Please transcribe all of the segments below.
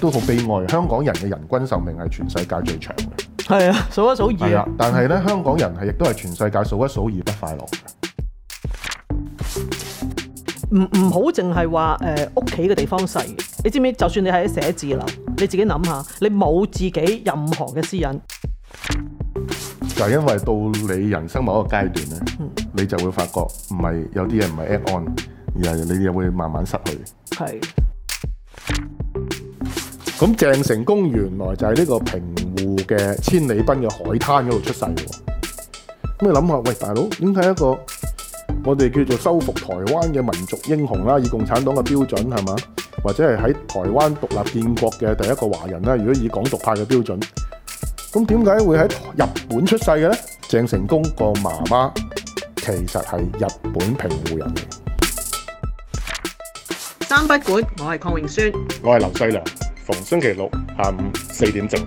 都好悲哀，香港人嘅人均壽命係全世界最長嘅。 係啊，數一數二。 係啊，但係咧香港人亦都係全世界數一數二不快樂嘅。 唔好淨係話屋企嘅地方細，你知唔知？就算你喺寫字樓，你自己諗下，你冇自己任何嘅私隱， 就係因為到你人生某一個階段咧，你就會發覺唔係有啲嘢唔係 add on， 而係你又會慢慢失去。 係。 咁鄭成功原來就係呢個平湖嘅千里濱嘅海灘嗰度出世喎。咁你諗下，喂大佬，點解一個我哋叫做收復台灣嘅民族英雄啦，以共產黨嘅標準係嘛，或者係喺台灣獨立建國嘅第一個華人啦，如果以港獨派嘅標準，咁點解會喺日本出世嘅呢？鄭成功個媽媽其實係日本平湖人嚟。 三不管，我係鄺榮孫， 我係劉細良，逢星期六下午4點正。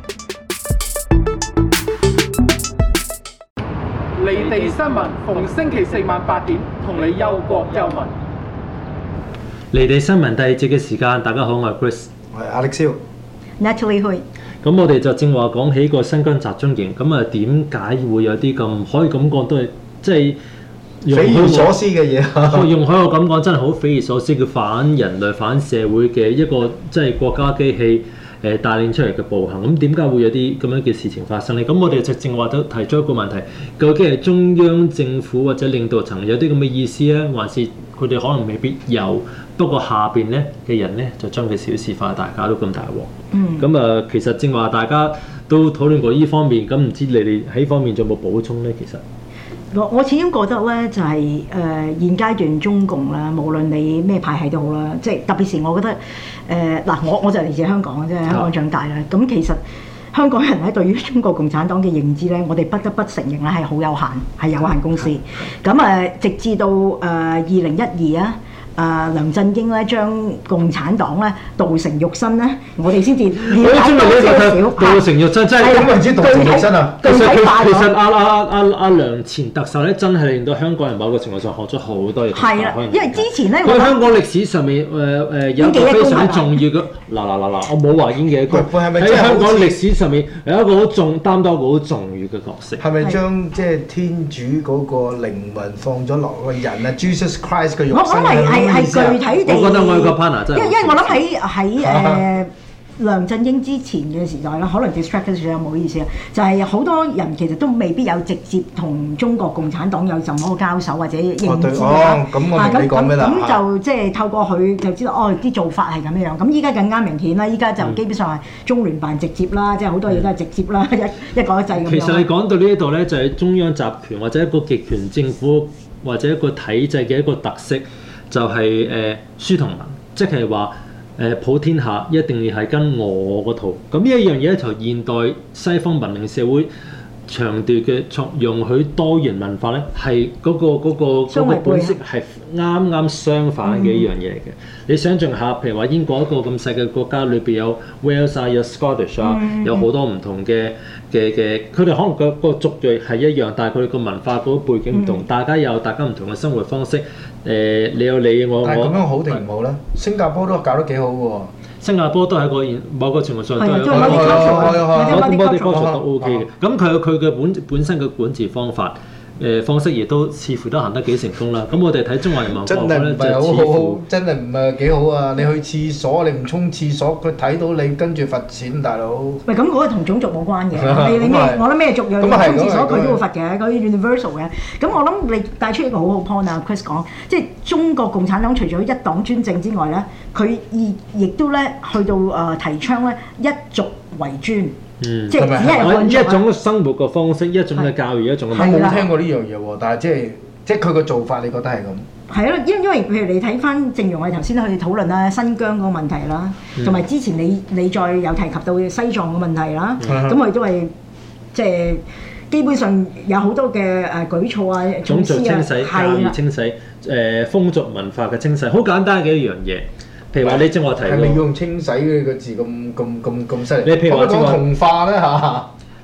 離地新聞逢星期四晚8點，同你憂國憂民。 離地新聞第二節嘅時間，大家好，我係 Chris， 我係 Alex Natalie Hui。 咁我哋就正話講起個新疆集中營，咁啊點解會有啲咁可以咁講都係即係匪夷所思嘅嘢？ 容許我咁講，真係好匪夷所思嘅反人類、反社會嘅一個即係國家機器帶領出嚟嘅暴行。咁點解會有啲咁樣嘅事情發生呢？咁我哋就正話都提出一個問題，究竟係中央政府或者領導層有啲咁嘅意思咧，還是佢哋可能未必有？不過下邊咧嘅人咧就將佢小事化，大家都咁大鑊。咁啊，其實正話大家都討論過呢方面，咁唔知你哋喺呢方面仲有冇補充咧？其實我始終覺得咧，就係現階段中共啦，無論你咩派系都好啦，即係特別是我覺得我就嚟自香港嘅啫，香港長大啦。咁其實香港人咧對於中國共產黨嘅認知咧，我哋不得不承認咧係好有限，係有限公司。咁直至到2012啊。梁振英咧將共產黨咧道成肉身咧，我哋先至了解多少少。 道成肉身真係點為之道成肉身啊？ 其實阿梁前特首咧，真係令到香港人某個程度上學咗好多嘢。 係啦，因為之前咧， 佢香港歷史上面有一個非常重要嘅嗱，我冇話演嘅一個喺香港歷史上面有一個好擔當一個好重要嘅角色。 係咪將即係天主嗰個靈魂放咗落個人啊 ？Jesus Christ 嘅肉身係具體地， 我覺得我個 partner 真係， 因為我諗喺梁振英之前嘅時代啦，可能 distract 咗唔好意思啊，就係好多人其實都未必有直接同中國共產黨有任何交手或者認知咁我明你講咩啦？ 咁就即係透過佢就知道啲做法係咁樣。咁依家更加明顯啦，依家就基本上係中聯辦直接啦，即係好多嘢都係直接啦，一國一制咁樣。 其實你講到呢一度咧，就係中央集權或者一個極權政府或者一個體制嘅一個特色。就係書同文，即係話普天下一定要係跟我嗰套。咁呢一樣嘢同現代西方文明社會強調嘅容許多元文化咧，係嗰個本色係啱相反嘅一樣嘢嚟嘅。你想象下，譬如話英國一個咁細嘅國家裏邊有 Wales 啊，有 Scottish 啊，有好多唔同嘅，佢哋可能個族裔係一樣，但係佢哋個文化嗰個背景唔同，大家有大家唔同嘅生活方式。你有你我。 但係咁樣好定唔好咧？新加坡都搞得幾好喎。 新加坡都係某個程度上都係我哋都 OK 嘅。咁佢嘅本身嘅管治方法。方式亦都似乎都行得幾成功啦。咁我哋睇中華人民共和國咧，就似乎真係唔係幾好啊！你去廁所，你唔沖廁所，佢睇到你跟住罰錢，大佬。 喂，咁嗰個同種族冇關嘅。你咩？我諗咩族裔沖廁所佢都會罰嘅，嗰啲 universal 嘅。咁我諗你帶出一個好好 point 啊 ，Chris 講，即係中國共產黨除咗一黨專政之外咧，佢亦都咧去到提倡咧一族為尊。即係只係一種生活嘅方式，一種嘅教育，一種嘅。 我冇聽過呢樣嘢喎，但係即係佢個做法，你覺得係咁？ 係咯，因為譬如你睇翻，正如我哋頭先去討論啦，新疆嗰個問題啦，同埋之前你再有提及到西藏嘅問題啦，咁我哋都係即係基本上有好多嘅舉措啊， 種族清洗、教育清洗、風俗文化嘅清洗，好簡單嘅一樣嘢。譬如話你正話提， 係咪要用清洗呢個字咁犀利？ 你譬如話講同化咧嚇，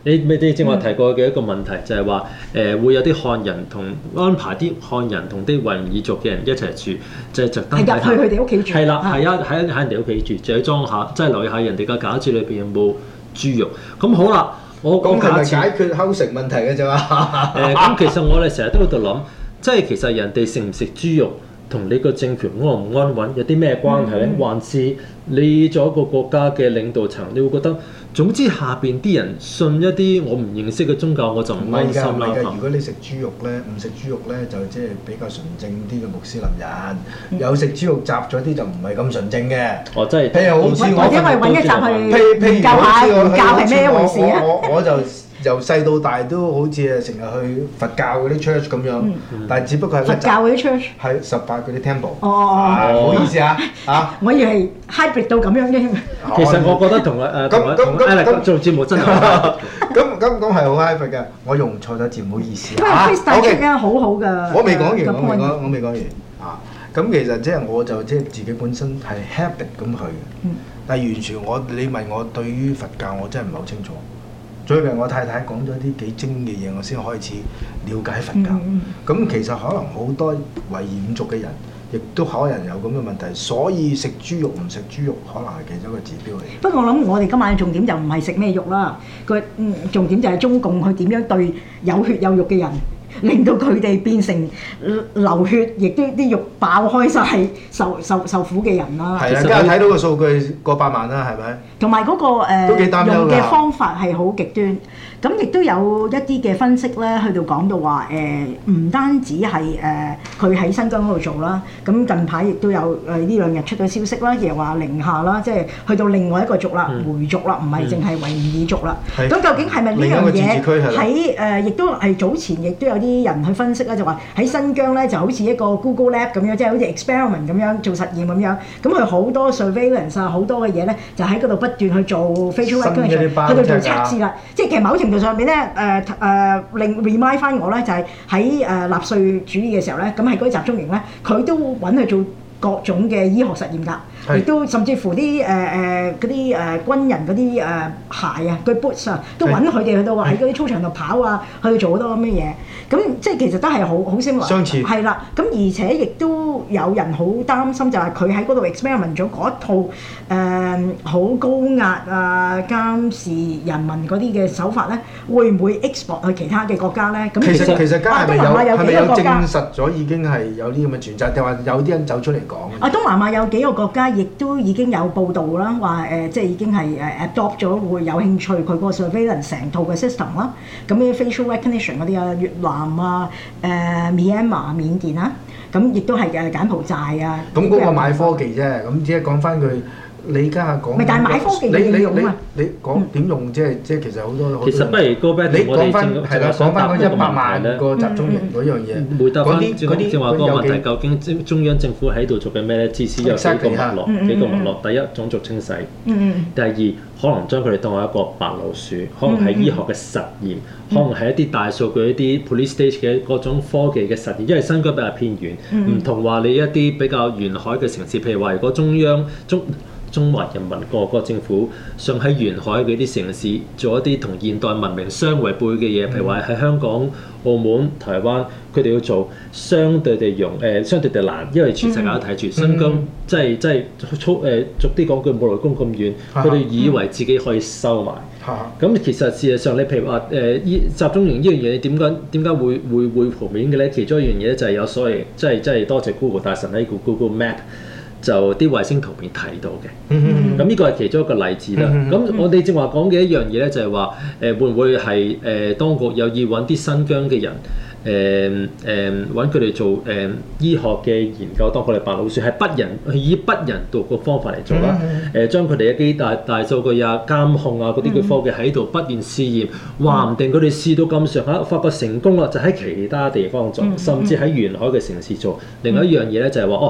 你正話提過嘅一個問題就係話會有啲漢人同安排啲漢人同啲維吾爾族嘅人一齊住，就特登係入去佢哋屋企住。 係啦，係喺人哋屋企住，就去裝下，即係留意下人哋嘅架子裏邊有冇豬肉。咁好啦，我咁係咪假設解決溝食問題嘅啫嘛？ 咁其實我哋成日都喺度諗，即係其實人哋食唔食豬肉同你個政權安唔安穩有啲咩關係咧？還是你做一個國家嘅領導層，你會覺得總之下邊啲人信一啲我唔認識嘅宗教，我就唔安心啦。 如果你食豬肉咧，唔食豬肉咧，就即係比較純正啲嘅穆斯林人；有食豬肉雜咗啲就唔係咁純正嘅。 哦，真係。 譬如好似我， 或者係揾一集去研究下佛教係咩一回事啊？ 我就由細到大都好似係成日去佛教嗰啲 church 咁樣，但係只不過係佛教嗰啲 church 係18嗰啲 temple。 哦， 唔好意思啊，嚇！ 我以為係 hybrid 到咁樣嘅。 其實我覺得同咁做節目真係咁係好 hybrid 嘅，我用錯咗字，唔好意思因為 Chris 帶出嘅好好㗎。 我未講完，我未講完啊！咁其實即係我就即係自己本身係 habit 咁去嘅，但係完全你問我對於佛教我真係唔係好清楚。最近我太太講咗啲幾精嘅嘢，我先開始了解佛教。咁其實可能好多維吾族嘅人，亦都可能有咁嘅問題，所以食豬肉唔食豬肉，可能係其中一個指標嚟。 不過我諗我哋今晚嘅重點就唔係食咩肉啦，重點就係中共佢點樣對有血有肉嘅人。令到佢哋變成流血，亦都啲肉爆開晒，受苦嘅人啦。 係啊，今日睇到個數據過百萬啦，係咪？ 同埋嗰個都幾擔憂㗎。 用嘅方法係好極端。咁亦都有一啲嘅分析咧，去到講到話唔單止係佢喺新疆嗰度做啦，咁近排亦都有呢兩日出咗消息啦，又話寧夏啦，即係去到另外一個族啦，回族啦，唔係淨係維吾爾族啦。咁究竟係咪呢樣嘢喺亦都係早前亦都有啲人去分析啦，就話喺新疆咧就好似一個 Google Lab 咁樣，即係好似 experiment 咁樣做實驗咁樣。咁佢好多 surveillance 啊，好多嘅嘢咧，就喺嗰度不斷去做 facial recognition，去到做測試啦。即係其實某程度上面咧，令 remind 翻我咧，就係喺納粹主義嘅時候咧，咁喺嗰啲集中營咧，佢都揾佢做各種嘅醫學實驗㗎，亦都甚至乎啲嗰啲軍人嗰啲鞋啊，佢 boots 啊，都揾佢哋去到喺嗰啲操場度跑啊，去做好多咁嘅嘢。咁即係其實都係好相似。係啦，咁而且亦都有人好擔心，就係佢喺嗰度 experiment 咗嗰一套好高壓啊監視人民嗰啲嘅手法咧，會唔會 export 去其他嘅國家咧？咁其實家係咪有證實咗已經係有啲咁嘅存在，定話有啲人走出嚟講？ 東南亞有幾個國家亦都已經有報道啦，話即係已經係adopt 咗，會有興趣佢嗰個 surveillance 成套嘅 system 啦。咁啲 facial recognition 嗰啲啊，越南啊、Myanmar 緬甸啊，咁亦都係柬埔寨啊。 咁嗰個買科技啫，咁只係講翻佢。你而家講， 但係買科技嘅應用啊！ 你講點用？即係其實好多。 其實不如go back， 你講翻係啦，講翻嗰100萬個集中營嗰樣嘢。 回答翻正話嗰個問題，究竟中央政府喺度做緊咩咧？至少有幾個脈絡。第一，種族清洗。第二，可能將佢哋當為一個白老鼠，可能係醫學嘅實驗，可能係一啲大數據、一啲 police stage 嘅各種科技嘅實驗。因為新疆比較偏遠，唔同話你一啲比較沿海嘅城市，譬如話如果中華人民各個政府想喺沿海嗰啲城市做一啲同現代文明相違背嘅嘢，譬如話喺香港、澳門、台灣，佢哋要做相對地相對地難，因為全世界都睇住新疆，即係逐啲講句冇雷公咁遠，佢哋以為自己可以收埋。咁其實事實上，你譬如話集中營呢樣嘢，點解會負面嘅咧？其中一樣嘢就係有所謂，即係多謝 Google 大神喺 Google Map。就啲衛星圖片睇到嘅，咁呢個係其中一個例子啦。咁我哋正話講嘅一樣嘢咧，就係話會唔會係當局有意揾啲新疆嘅人，揾佢哋做醫學嘅研究，當佢哋白老鼠係以不人道嘅方法嚟做啦。將佢哋一啲大數據啊、監控啊嗰啲嘅科技喺度不斷試驗，話唔定佢哋試到咁上下，發覺成功啦，就喺其他地方做，甚至喺沿海嘅城市做。另外一樣嘢咧就係話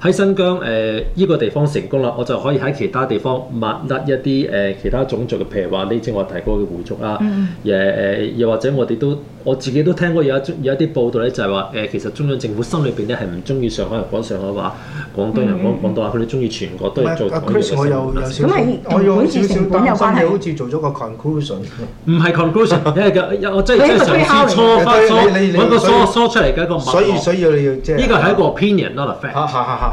喺新疆依個地方成功啦，我就可以喺其他地方抹甩一啲其他種族嘅，譬如話你正話提過嘅回族啦，又或者我自己都聽過有一啲報道咧，就係話其實中央政府心裏邊咧係唔中意上海人講上海話，廣東人講廣東話，佢哋中意全國都係做同一樣嘅生活。 我有少少擔心，你好似做咗個 conclusion。 唔係 conclusion，因為我真係嘗試揾個梳出嚟嘅一個脈絡。 所以你要即係呢個係一個 opinion，not a fact。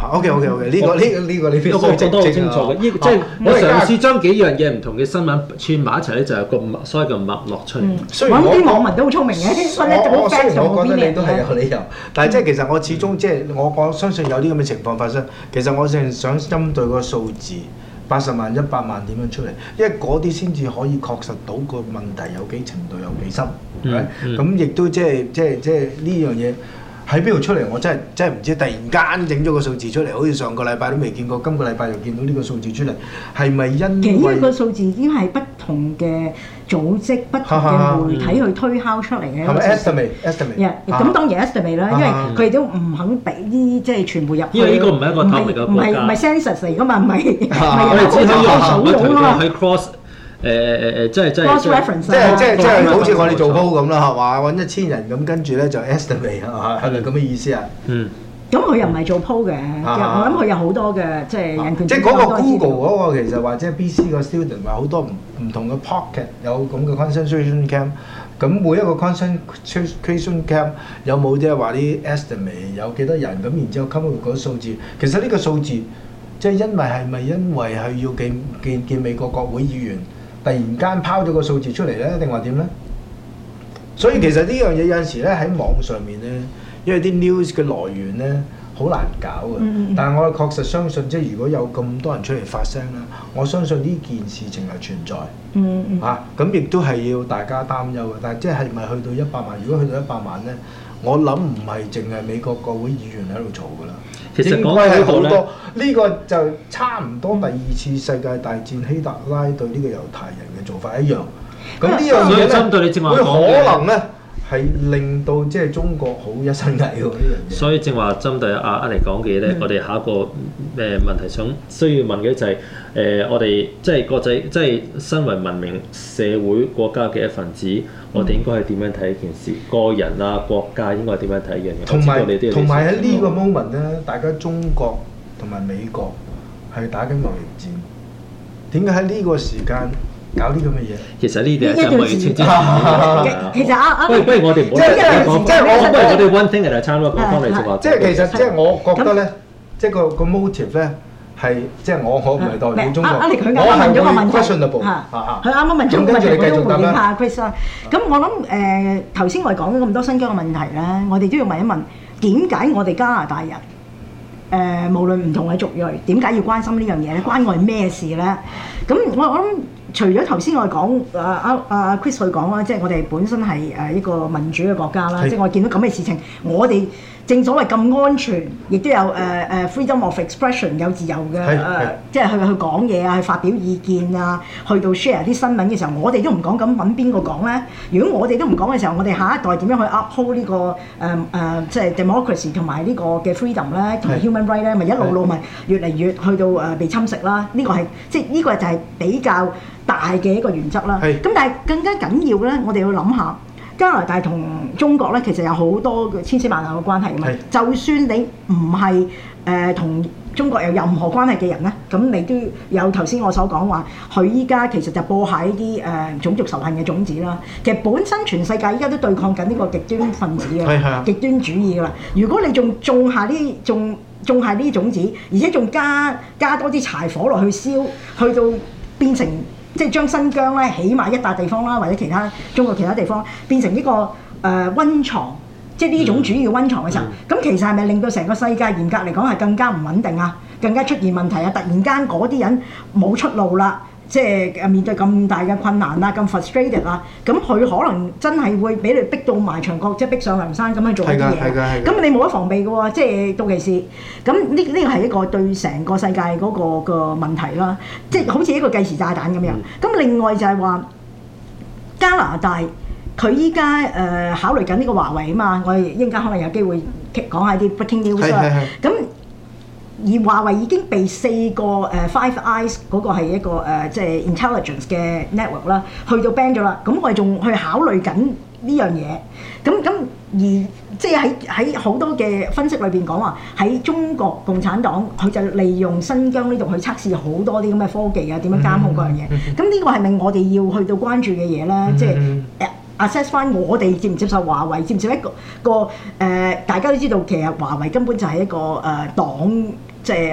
OK，呢個你必須我覺得好清楚嘅，即係我嘗試將幾樣嘢唔同嘅新聞串埋一齊咧，就係個所謂嘅脈絡出嚟。 揾啲網民都好聰明嘅， 雖然我覺得你都係有理由，但係即係其實我始終即係我相信有啲咁嘅情況發生。其實我淨係想針對個數字80萬、100萬點樣出嚟，因為嗰啲先至可以確實到個問題有幾程度有幾深，咁亦都即係呢樣嘢。喺邊度出嚟？我真係唔知。突然間整咗個數字出嚟，好似上個禮拜都未見過，今個禮拜又見到呢個數字出嚟，係咪因為呢個數字已經係不同嘅組織、不同嘅媒體去推敲出嚟嘅？ 係咪 estimate？ 咁當然 estimate 啦，因為佢哋都唔肯俾啲即係全部入去。 因為呢個唔係一個透明嘅國家， 唔係 census 嚟㗎嘛，唔係我哋只可以用數用啊嘛。去 cross 即係好似我哋做 poll 咁啦，係嘛？揾1000人咁，跟住咧就 estimate 係咪咁嘅意思啊？ 咁佢又唔係做 poll 嘅，我諗佢有好多嘅即係人權。 即係嗰個 Google 嗰個其實或者 BC 個 student 話好多唔同嘅 pocket 有咁嘅 concentration camp， 咁每一個 concentration camp 有冇即係話啲 estimate 有幾多人咁，然之後 come up 嗰個數字，其實呢個數字即係係咪因為係要見美國國會議員？突然間拋咗個數字出嚟咧，定話點咧？所以其實呢樣嘢有陣時咧喺網上面咧，因為啲 news 嘅來源咧好難搞嘅。但係我確實相信，即係如果有咁多人出嚟發聲啦，我相信呢件事情係存在。咁亦都係要大家擔憂嘅。但係即係咪去到100萬？如果去到100萬咧，我諗唔係淨係美國國會議員喺度嘈㗎啦。 其實應該係好多，呢個就差唔多第2次世界大戰希特拉對呢個猶太人嘅做法一樣。咁呢樣嘢咧，會可能咧係令到即係中國好一身蟻喎呢樣嘢。 所以正話針對阿嚟講嘅嘢咧，我哋下一個問題需要問嘅就係我哋即係國際，即係身為文明社會國家嘅一份子，我哋應該係點樣睇呢件事？個人啊，國家應該係點樣睇呢樣嘢？ 同埋喺呢個 moment 咧，大家中國同埋美國係打緊貿易戰，點解喺呢個時間搞啲咁嘅嘢？ 其實呢啲係真係千之其實不如我哋唔好不如我哋 one thing at a time 咯，講翻你正話。 即係其實即係我覺得咧，即係個 motive 咧。係，即係我唔係代表中國，我係會 questionable。 佢啱啱問咗個問題，我都回應下 Chris 啦。咁我諗頭先我哋講咗咁多新疆嘅問題咧，我哋都要問一問點解我哋加拿大人無論唔同嘅族裔，點解要關心呢樣嘢咧？關我哋咩事咧？咁我諗除咗頭先我哋講Chris 去講啦，即係我哋本身係一個民主嘅國家啦，即係我見到咁嘅事情，我哋。正所謂咁安全，亦都有freedom of expression 有自由嘅即係去講嘢啊，去發表意見啊，去到 share 啲新聞嘅時候，我哋都唔講，咁揾邊個講咧？如果我哋都唔講嘅時候，我哋下一代點樣去 uphold 呢個即係 democracy 同埋呢個嘅 freedom 咧，同埋 human right 咧，咪一路咪越嚟越去到被侵蝕啦？呢個係即係呢個就係比較大嘅一個原則啦。咁但係更加緊要咧，我哋要諗下。加拿大同中國咧，其實有好多嘅千絲萬縷嘅關係㗎嘛。就算你唔係同中國有任何關係嘅人咧，咁你都有頭先我所講話，佢依家其實就播下呢啲種族仇恨嘅種子啦。其實本身全世界依家都對抗緊呢個極端分子嘅極端主義㗎啦。如果你仲種下呢啲種子，而且仲加多啲柴火落去燒，去到變成。即係將新疆咧起碼一笪地方啦，或者中國其他地方變成呢個溫床，即係呢種主義嘅溫床嘅時候，咁其實係咪令到成個世界嚴格嚟講係更加唔穩定啊？更加出現問題啊！突然間嗰啲人冇出路啦，即係面對咁大嘅困難啊，咁 frustrated 啊，咁佢可能真係會俾你逼到埋牆角，即係逼上梁山咁樣做啲嘢。咁你冇得防備嘅喎，即係到其時。咁呢個係一個對成個世界嗰個問題啦，即係好似一個計時炸彈咁樣。咁另外就係話加拿大佢依家考慮緊呢個華為啊嘛，我哋一陣間可能有機會講下啲 breaking news 啦。咁而華為已經被4個Five Eyes 嗰個係一個即係 intelligence 嘅 network 啦，去到 ban 咗啦。咁我哋仲去考慮緊呢樣嘢。咁而即係喺好多嘅分析裏邊講話，喺中國共產黨佢就利用新疆呢度去測試好多啲咁嘅科技啊，點樣監控嗰樣嘢。咁呢個係咪我哋要去到關注嘅嘢咧？即係assess 翻我哋接唔接受華為，接唔接一個大家都知道其實華為根本就係一個黨。即係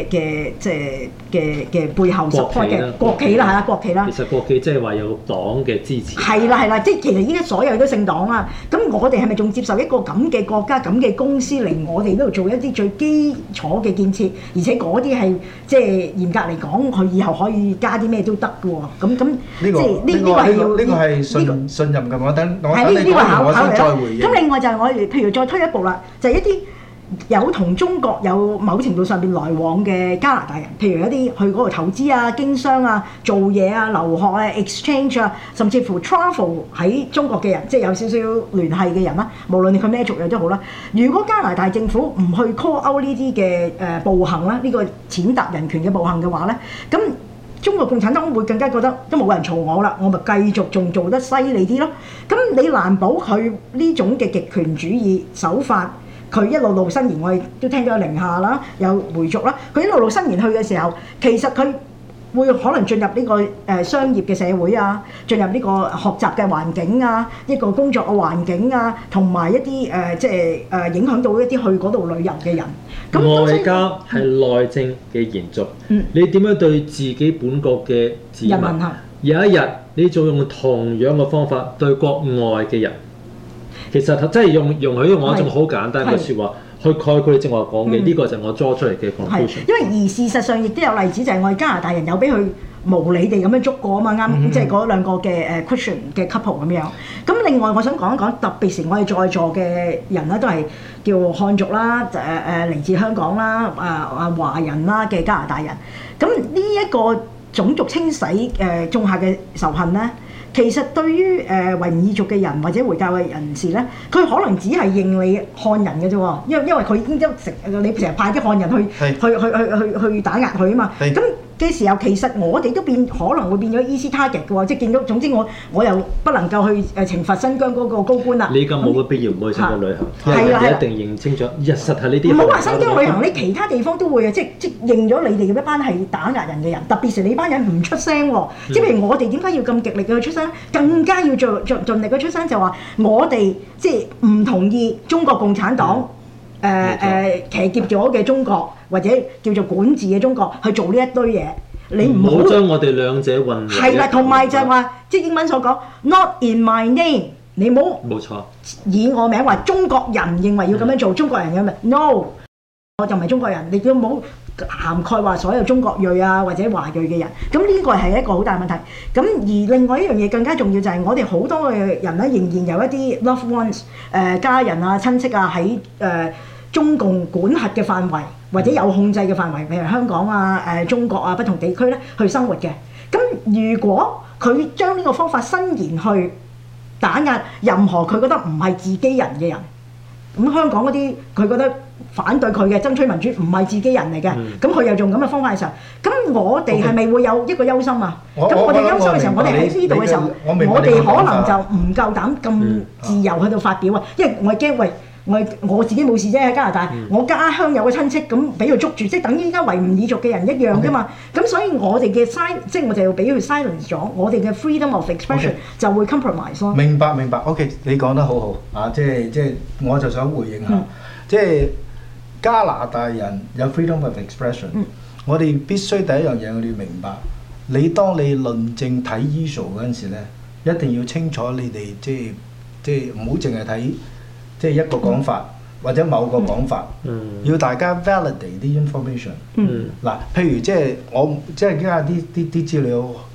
嘅背後 support 嘅國企啦，係啦，國企啦。 其實國企即係話有黨嘅支持。 係啦，即係其實依家所有都姓黨啦。咁我哋係咪仲接受一個咁嘅國家、咁嘅公司嚟我哋呢度做一啲最基礎嘅建設？而且嗰啲係即係嚴格嚟講，佢以後可以加啲咩都得嘅喎。咁即係呢個係要呢個係信任嘅。我等你講完，我先再回應。 咁另外就係我哋譬如再推一步啦，就係一啲有同中國有某程度上邊來往嘅加拿大人，譬如一啲去嗰度投資啊、經商啊、做嘢啊、留學啊、exchange 啊，甚至乎 travel 喺中國嘅人，即係有少少聯繫嘅人啦。無論佢咩族裔都好啦。如果加拿大政府唔去 call out 呢啲嘅暴行啦，呢個踐踏人權嘅暴行嘅話咧，咁中國共產黨會更加覺得都冇人嘈我啦，我咪繼續仲做得犀利啲咯。咁你難保佢呢種嘅極權主義手法？佢一路伸延，我哋都聽咗寧夏啦，有回族啦。佢一路伸延去嘅時候，其實佢會可能進入呢個商業嘅社會啊，進入呢個學習嘅環境啊，一個工作嘅環境啊，同埋一啲即係影響到一啲去嗰度旅遊嘅人。 外交係內政嘅延續。你點樣對自己本國嘅子民？有一日你仲用同樣嘅方法對國外嘅人？其實真係容許我一種好簡單嘅説話去概括你正話講嘅，呢個就係我 draw 出嚟嘅 conclusion。 因為而事實上亦都有例子，就係我哋加拿大人有俾佢無理地咁樣捉過啊嘛，啱即係嗰兩個嘅Christian 嘅 couple 咁樣。咁另外我想講一講，特別是我哋在座嘅人咧，都係叫漢族啦，嚟自香港啦，華人啦嘅加拿大人。咁呢一個種族清洗種下嘅仇恨咧。其實對於維吾爾族嘅人或者回教嘅人士咧，佢可能只係認你漢人嘅啫喎，因為佢已經你成日派啲漢人去打壓佢啊嘛。咁嘅時候，其實我哋都可能會變咗 easy target 嘅喎，即係見到總之我又不能夠去懲罰新疆嗰個高官啦。 你咁冇乜必要唔去新疆旅行，因為你一定認清楚，實係呢啲。唔好話新疆旅行，你其他地方都會啊，即認咗你哋嘅一班係打壓人嘅人，特別是你班人唔出聲喎。即係譬如我哋點解要咁極力去出聲？更加要盡力去出聲，就話我哋即係唔同意中國共產黨騎劫咗嘅中國，或者叫做管治嘅中國去做呢一堆嘢。你唔好將我哋兩者混為。 係啦，同埋就係話，即係英文所講 ，not in my name， 你唔好冇錯以我名話中國人認為要咁樣做，中國人咁樣 ，no， 我就唔係中國人，你都冇涵蓋話所有中國裔啊或者華裔嘅人，咁呢個係一個好大問題。咁而另外一樣嘢更加重要就係我哋好多嘅人咧，仍然有一啲 loved ones 家人啊親戚啊喺中共管轄嘅範圍或者有控制嘅範圍，譬如香港啊中國啊不同地區咧去生活嘅。咁如果佢將呢個方法伸延去打壓任何佢覺得唔係自己人嘅人，咁香港嗰啲佢覺得反對佢嘅爭取民主唔係自己人嚟嘅，咁佢又用咁嘅方法嘅時候，咁我哋係咪會有一個憂心啊？咁我哋憂心嘅時候，我哋喺呢度嘅時候，我哋可能就唔夠膽咁自由去到發表啊，因為我係驚我自己冇事啫喺加拿大，我家鄉有個親戚咁俾佢捉住，即係等於依家維吾爾族嘅人一樣啫嘛。咁所以我哋嘅即係我就要俾佢 silence 咗，我哋嘅 freedom of expression 就會 compromise 咯。 明白。OK， 你講得好好啊！即係我就想回應下，即係加拿大人有 freedom of expression，我哋必須第一樣嘢我哋要明白，當你論證睇 issue 嗰陣時咧，一定要清楚你哋即係唔好淨係睇。即係一個講法或者某個講法，要大家 validate 啲 information。嗱，譬如即係我即係而家啲資料，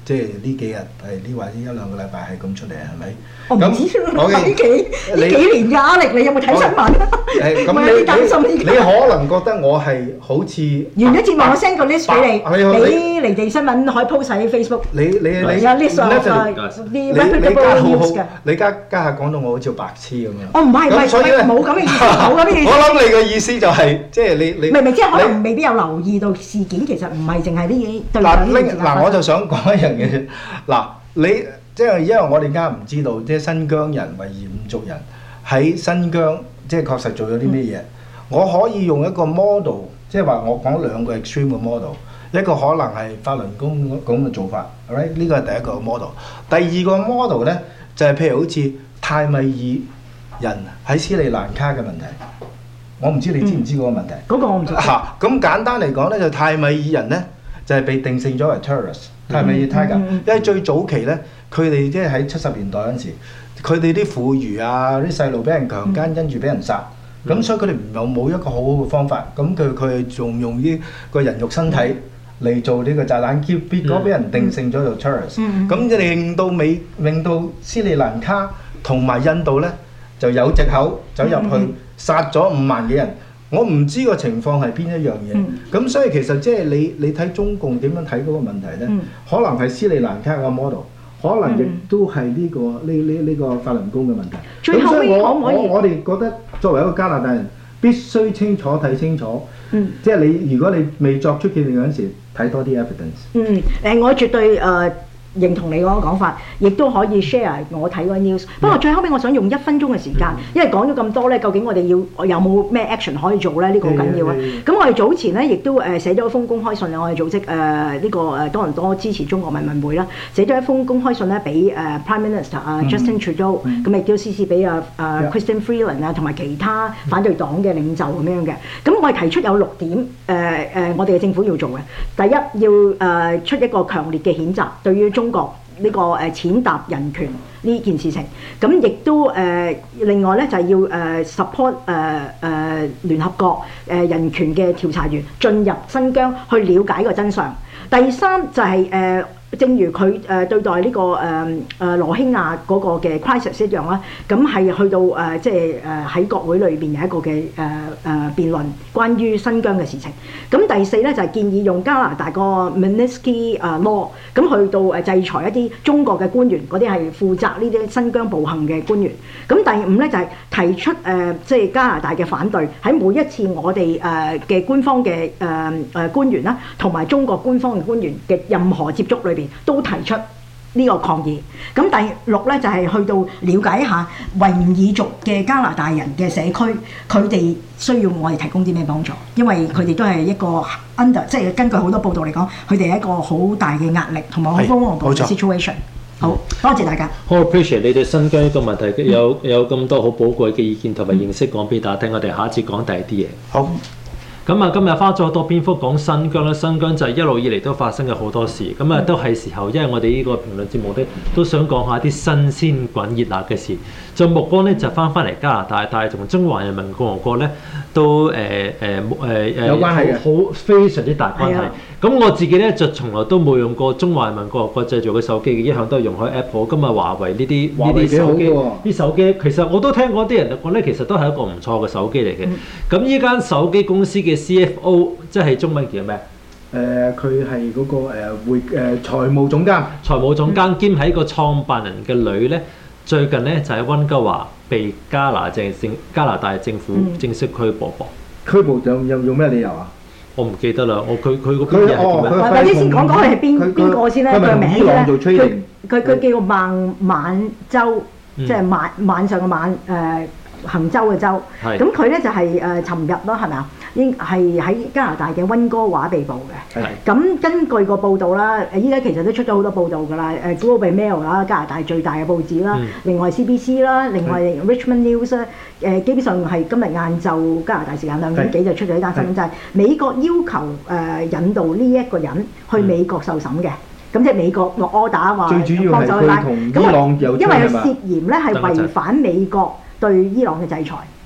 即係呢幾日係呢或者一兩個禮拜係咁出嚟係咪？ 我唔知我嘅呢幾年嘅壓力，你有冇睇新聞？ 咁我有啲擔心呢個你可能覺得我係好似完咗節目，我 send 個 list 俾你你離地新聞可以 post 喺 Facebook。 你有 list of 啲 reputable news 嘅。 你家下講到我好似白痴咁樣。 哦，唔係， 咁所以咧冇咁嘅意思，冇咁嘅意思。 我諗你嘅意思就係即係你唔係，即係可能未必有留意到事件，其實唔係淨係呢啲對嗱，我就想講一樣嘢啫。嗱，你即係因為我哋而家唔知道，即係新疆人為彝五族人喺新疆，即係確實做咗啲咩嘢。我可以用一個 model， 即係話我講兩個 extreme 嘅 model， 一個可能係法輪功咁嘅做法 ，right？ 呢個係第一個 model。第二個 model 咧就係譬如好似泰米爾人喺斯里蘭卡嘅問題。我唔知你知唔知嗰個問題？ 嗰個我唔知。 嚇，咁簡單嚟講咧，就泰米爾人咧就係被定性咗為 terrorist， 泰米爾 tiger。因為最早期咧，佢哋即係喺70年代嗰陣時，佢哋啲婦孺啊、啲細路俾人強姦，跟住俾人殺，咁所以佢哋冇一個好好嘅方法，咁佢仲用啲個人肉身體嚟做呢個炸彈 Q， 結果俾人定性咗做 terrorist。咁令到斯里蘭卡同埋印度咧就有藉口走入去。殺咗5萬幾人，我唔知個情況係邊一樣嘢。咁所以其實即係你睇中共點樣睇嗰個問題咧，可能係斯里蘭卡嘅 model， 可能亦都係呢個法輪功嘅問題。 最後尾可唔可以？ 我哋覺得作為一個加拿大人，必須清楚睇清楚。即係如果你未作出決定嗰陣時，睇多啲 evidence。 我絕對認同你嗰個講法，亦都可以 share 我睇嗰個 news。不過最後尾我想用1分鐘嘅時間，因為講咗咁多咧，究竟我哋有冇咩 action 可以做咧？呢個好緊要啊！咁我哋早前咧亦都寫咗一封公開信啊，我哋組織呢個多倫多支持中國民運會啦，寫咗一封公開信咧俾Prime Minister Justin Trudeau， 咁亦都 CC 俾Christian Freeland 啊同埋其他反對黨嘅領袖咁樣嘅。咁我哋提出有6點我哋嘅政府要做嘅。第一要出一個強烈嘅譴責，對於中國呢個踐踏人權呢件事情，咁亦都另外咧就係要support 聯合國人權嘅調查員進入新疆去了解個真相。第三就係正如佢對待呢個羅興亞嗰個嘅 crisis 一樣啦，咁係去到即係喺國會裏邊有一個嘅辯論關於新疆嘅事情。咁第四咧就係建議用加拿大個 Magnitsky Law， 咁去到制裁一啲中國嘅官員，嗰啲係負責呢啲新疆暴行嘅官員。咁第5咧就係提出即係加拿大嘅反對，喺每一次我哋嘅官方嘅官員啦，同埋中國官方嘅官員嘅任何接觸裏邊都提出呢個抗議。咁第6咧就係去到了解一下維吾爾族嘅加拿大人嘅社區，佢哋需要我哋提供啲咩幫助，因為佢哋都係一個 under， 即係根據好多報道嚟講，佢哋係一個好大嘅壓力同埋好 vulnerable 嘅 situation。好，多謝大家。 好 appreciate 你對新疆呢個問題有咁多好寶貴嘅意見同埋認識講俾大家聽，我哋下一次講第二啲嘢。 好。 咁啊，今日花咗好多篇幅講新疆啦，新疆就係一路以嚟都發生嘅好多事，咁啊都係時候，因為我哋呢個評論節目咧都想講下啲新鮮滾熱辣嘅事。就目光咧就翻嚟加拿大，但係同中華人民共和國咧都有關係嘅， 好非常之大關係。咁我自己咧就從來都冇用過中華人民共和國製造嘅手機嘅，一向都係用開 Apple。今日華為呢啲手機，啲手機其實我都聽過啲人講咧，其實都係一個唔錯嘅手機嚟嘅。咁呢間手機公司嘅 CFO 即係中文叫咩？ 佢係嗰個財務總監， 財務總監兼係一個創辦人嘅女咧，最近咧就喺溫哥華被加拿大政府正式拘捕噃。 拘捕用咩理由啊？ 我唔記得啦，佢嗰邊嘢係點樣？ 或者先講係邊個先咧？佢名咧？佢叫孟周，即係晚上嘅晚杭州嘅州。咁佢咧就係尋日咯，係咪啊？應係喺加拿大嘅溫哥華被捕嘅。咁根據個報道啦，依家其實都出咗好多報道㗎啦。Globe and Mail 啦，加拿大最大嘅報紙啦，另外 CBC 啦，另外 Richmond News 咧，基本上係今日晏晝加拿大時間2點幾就出咗呢單新聞，就係美國要求引渡呢一個人去美國受審嘅。咁即係美國落 order 話幫手去拉，咁因為佢涉嫌咧係違反美國對伊朗嘅制裁。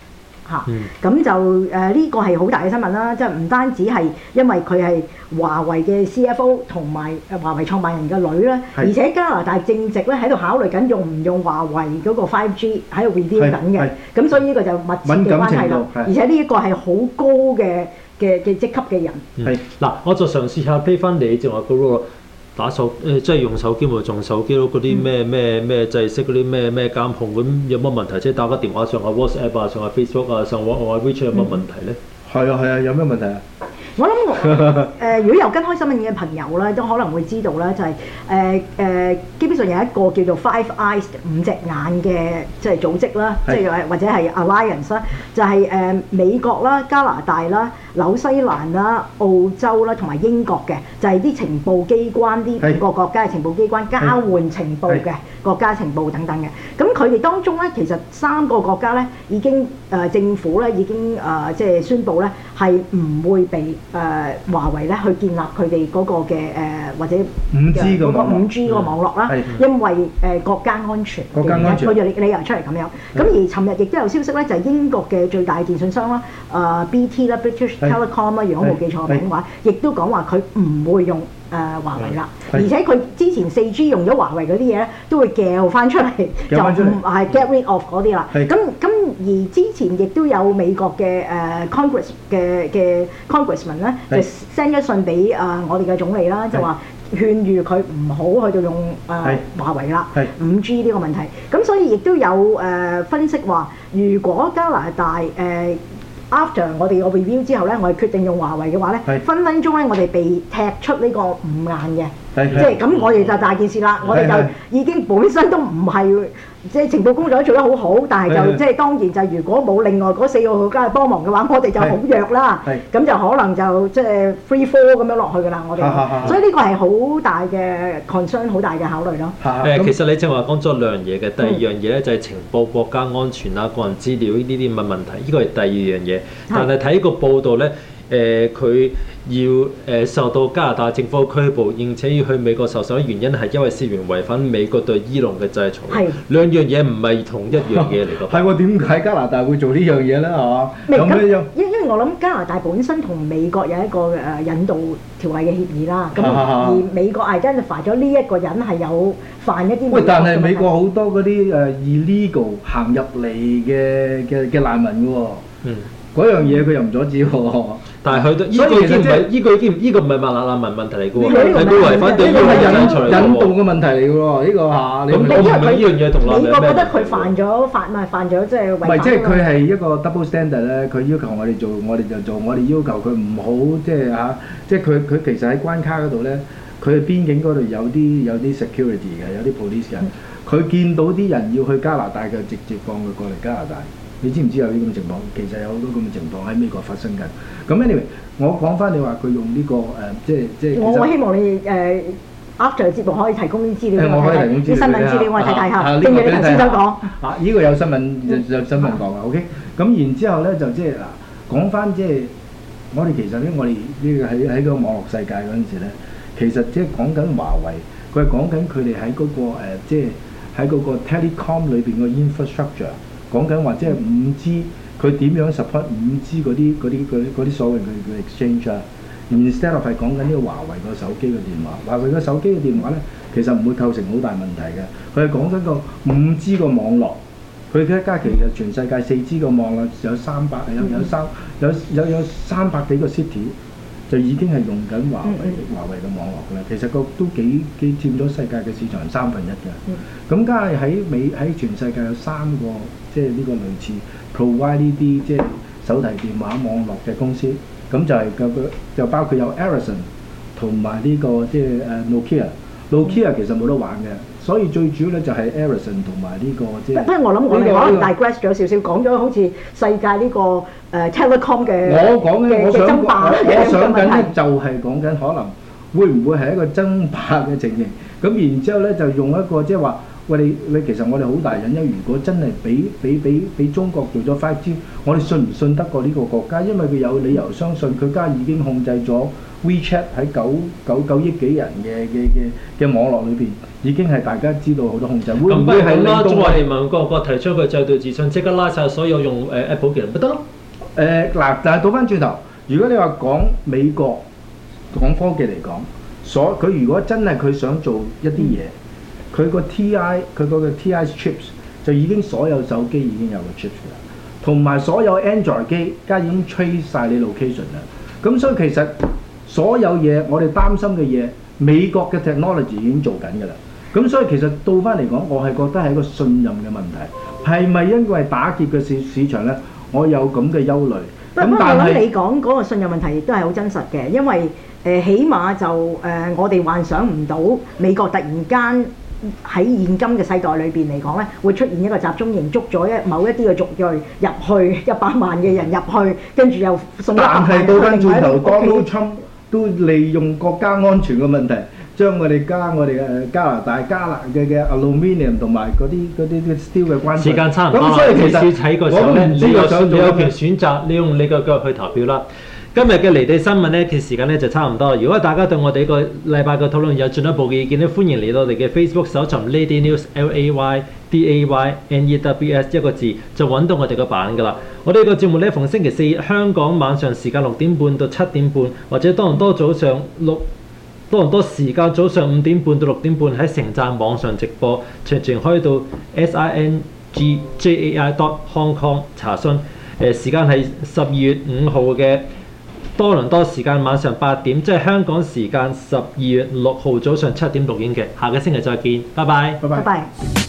嚇。咁就呢個係好大嘅新聞啦，即係唔單止係因為佢係華為嘅 CFO 同埋華為創辦人嘅女咧，而且加拿大正值咧喺度考慮緊用唔用華為嗰個 5G 喺度 review 緊嘅，咁所以呢個就密切嘅關係啦。而且呢一個係好高嘅職級嘅人。 係嗱，我就嘗試下 play 翻你正話嗰個打手即係用手機咪用手機咯，嗰啲咩制式嗰啲咩監控咁有乜問題？即係打個電話上下 WhatsApp 啊，上下 Facebook 啊，上下 WeChat 有乜問題咧？ 係啊，有咩問題啊？ 我諗如果有跟開新聞嘅朋友咧，都可能會知道啦，就係基本上有一個叫做 Five Eyes 5隻眼嘅即係組織啦，即係或者係 Alliance 啦，就係美國啦、加拿大啦、紐西蘭啦、澳洲啦同埋英國嘅，就係啲情報機關，呢5個國家嘅情報機關交換情報嘅國家情報等等嘅。咁佢哋當中咧，其實3個國家咧已經政府咧已經即係宣布咧係唔會被華為咧去建立佢哋嗰個嘅或者 5G 嗰個5G 嗰個網絡啦，因為國家安全嘅原因，佢就理由出嚟咁樣。咁而尋日亦都有消息咧，就係英國嘅最大電信商啦，BT 啦 British Telecom 啦，如果冇記錯名嘅話，亦都講話佢唔會用華為啦，而且佢之前4G 用咗華為嗰啲嘢咧，都會掉翻出嚟，就唔係 get rid of 嗰啲啦。咁而之前亦都有美國嘅Congress 嘅 Congressman 咧，就 send 咗信俾我哋嘅總理啦，就話勸喻佢唔好去到用華為啦，5G 呢個問題。咁所以亦都有分析話，如果加拿大after 我哋個 review 之後咧，我哋決定用華為嘅話咧，分分鐘咧我哋被踢出呢個5眼嘅，即係咁我哋就大件事啦。我哋就已經本身都唔係即係情報工作都做得好好，但係就即係當然就如果冇另外嗰4個國家幫忙嘅話，我哋就好弱啦。咁就可能就即係 free fall 咁樣落去㗎啦。我哋所以呢個係好大嘅 concern， 好大嘅考慮咯。 其實你正話講咗兩樣嘢嘅，第二樣嘢咧就係情報、國家安全啊、個人資料呢啲咁嘅問題，呢個係第二樣嘢。但係睇個報道咧，佢要受到加拿大政府拘捕，並且要去美國受審嘅原因係因為涉嫌違反美國對伊朗嘅制裁。兩樣嘢唔係同一樣嘢嚟㗎。 係喎，點解加拿大會做呢樣嘢咧？係嘛？ 因為我諗加拿大本身同美國有一個引渡條例嘅協議啦。咁而美國 identify 咗呢一個人係有犯一啲。 喂，但係美國好多嗰啲illegal 行入嚟嘅難民㗎喎。嗰樣嘢佢又唔阻止喎。 但係佢都依個已經唔係依個唔係難民問題嚟嘅喎，係佢違反對於引渡嘅問題嚟嘅喎，呢個嚇你。 我唔係呢樣嘢同難民咩？ 美國覺得佢犯咗即係違反。 唔係，即係佢係一個 double standard 咧。佢要求我哋做，我哋就做；我哋要求佢唔好即係嚇，即係佢其實喺關卡嗰度咧，佢喺邊境嗰度有啲 security 嘅，有啲 police 嘅。佢見到啲人要去加拿大，佢直接放佢過嚟加拿大。你知唔知有呢咁嘅情況？其實有好多咁嘅情況喺美國發生緊。咁 anyway， 我講翻你話佢用呢個即係我希望你after 節目可以提供啲資料， 我可以提供資料， 啲新聞資料我哋睇下。 正如你頭先所講。 呢個有新聞講啊 ，OK。咁然之後咧就即係嗱講翻即係我哋其實咧，我哋呢個喺個網絡世界嗰陣時咧，其實即係講緊華為，佢係講緊佢哋喺嗰個即係喺嗰個 telecom 裏邊個 infrastructure。講緊話即係 5G， 佢點樣 support 5G 嗰啲所謂嘅 exchange 啊 ？instead of 係講緊呢個華為個手機嘅電話，華為個手機嘅電話咧，其實唔會構成好大問題嘅。佢係講緊個 5G 個網絡，佢而家其實全世界4G 個網絡有300幾個 city 就已經係用緊華為嘅網絡㗎啦。其實個都幾佔咗世界嘅市場1/3嘅。咁加係喺全世界有3個。即係呢個類似 provide 呢啲即係手提電話網絡嘅公司，咁就係就包括有 Ericsson 同埋呢個即係Nokia 其實冇得玩嘅，所以最主要咧就係 Ericsson 同埋呢個即係。不過我諗我哋可能digress咗少少，講咗好似世界呢個telecom 嘅爭霸我想緊咧就係講緊可能會唔會係一個爭霸嘅情形，咁然之後咧就用一個即係話。喂，其實我哋好大隱憂。如果真係俾中國做咗 5G， 我哋信唔信得過呢個國家？因為佢有理由相信佢家已經控制咗 WeChat 喺9億幾人嘅網絡裏邊，已經係大家知道好多控制。會咁不如唔會係令咁啦， 到我中華人民共和國提出佢制度自信，即刻拉晒所有用Apple 嘅人咪得咯？ 嗱，但係倒翻轉頭，如果你話講美國講科技嚟講，佢如果真係佢想做一啲嘢，佢個 TI chips 就已經所有手機已經有個 chips 㗎啦，同埋所有 Android 機而家已經 trace 晒你 location 啦。咁所以其實所有嘢我哋擔心嘅嘢，美國嘅 technology 已經做緊㗎啦。咁所以其實倒翻嚟講，我係覺得係一個信任嘅問題，係咪因為打劫嘅市場咧？我有咁嘅憂慮。 不過我諗你講嗰個信任問題亦都係好真實嘅，因為起碼就我哋幻想唔到美國突然間喺現今嘅世代裏邊嚟講咧，會出現一個集中營，捉咗某一啲嘅族裔入去100萬嘅人入去，跟住又送100萬但係倒翻轉頭，Donald 去另外一啲 Trump 都利用國家安全嘅問題，將我哋加拿大加拿嘅 aluminium 同埋嗰啲 steel 嘅關係。 時間差唔多啦， 咁所以其實睇個時候咧，你有權選擇，你用你嘅腳去投票啦。今日嘅離地新聞呢，嘅時間咧就差唔多。如果大家對我哋個禮拜嘅討論有進一步嘅意見咧，歡迎嚟到我哋嘅 Facebook 搜尋 Lady News LAYDAYNEWS 一個字，就揾到我哋個版噶啦。我哋個節目咧逢星期四香港晚上時間6點半到7點半，或者多倫多時間早上5點半到6點半喺城站網上直播，詳情可以到 singjai.hong.kong 查詢。時間係12月5號嘅多倫多時間晚上8點，即係香港時間12月6號早上7點錄影嘅。下個星期再見，拜拜。 拜拜。